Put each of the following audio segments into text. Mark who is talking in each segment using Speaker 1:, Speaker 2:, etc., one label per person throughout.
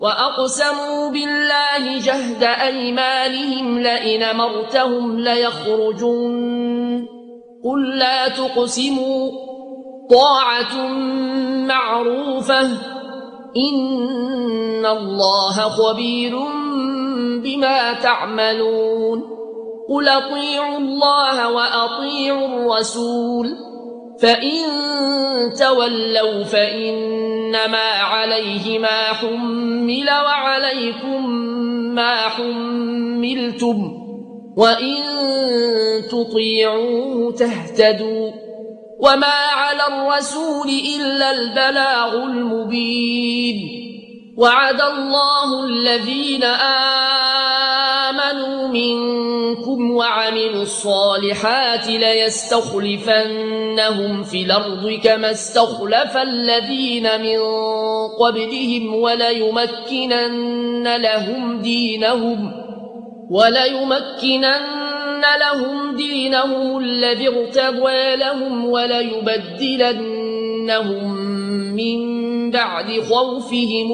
Speaker 1: وأقسموا بالله جهد أيمانهم لئن أمرتهم ليخرجون قل لا تقسموا طاعة معروفة إن الله خبير بما تعملون قل أطيعوا الله وأطيعوا الرسول فإن تولوا فإنما عليه ما حمل وعليكم ما حملتم وإن تطيعوه تهتدوا وما على الرسول إلا البلاغ المبين وعد الله الذين آمنوا منكم وعملوا الصالحات ليستخلفنهم في الأرض كما استخلف الذين من قبلهم وليمكنن لهم دينهم الذي ارتضى لهم وليبدلنهم من بعد خوفهم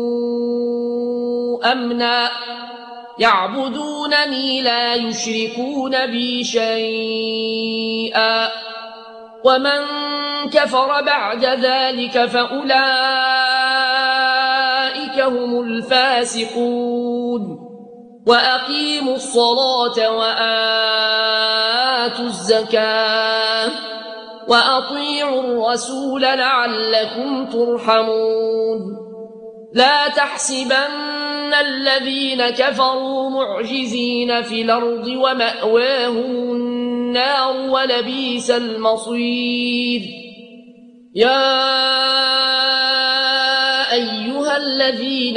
Speaker 1: أمنا يعبدونني لا يشركون بي شيئا ومن كفر بعد ذلك فأولئك هم الفاسقون وأقيموا الصلاة وآتوا الزكاة وأطيعوا الرسول لعلكم ترحمون لا تحسبن الذين كفروا معجزين في الأرض ومأواهم النار ولبئس المصير يا أيها الذين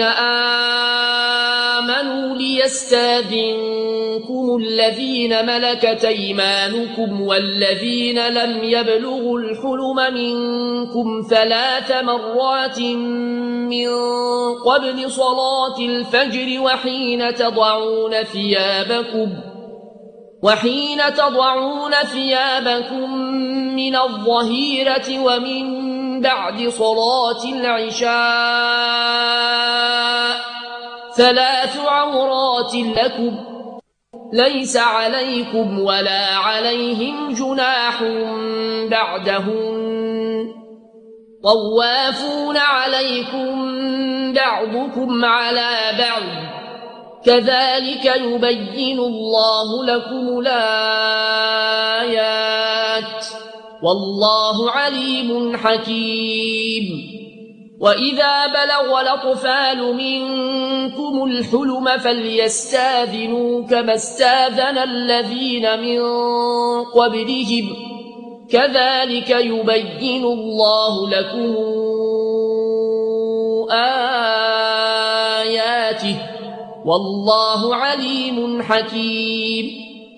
Speaker 1: آمنوا ليستاذنكم الذين ملكت أيمانكم والذين لم يبلغوا الحلم منكم 3 مرات من قبل صلاة الفجر وحين تضعون ثيابكم من الظهيرة ومن بعد صلاة العشاء 3 عورات لكم ليس عليكم ولا عليهم جناح بعدهن طوافون عليكم بعضكم على بعض كذلك يبين الله لكم الآيات والله عليم حكيم وإذا بلغ الأطفال منكم الحلم فليستاذنوا كما استاذن الذين من قبلهم كذلك يبين الله لكم آياته والله عليم حكيم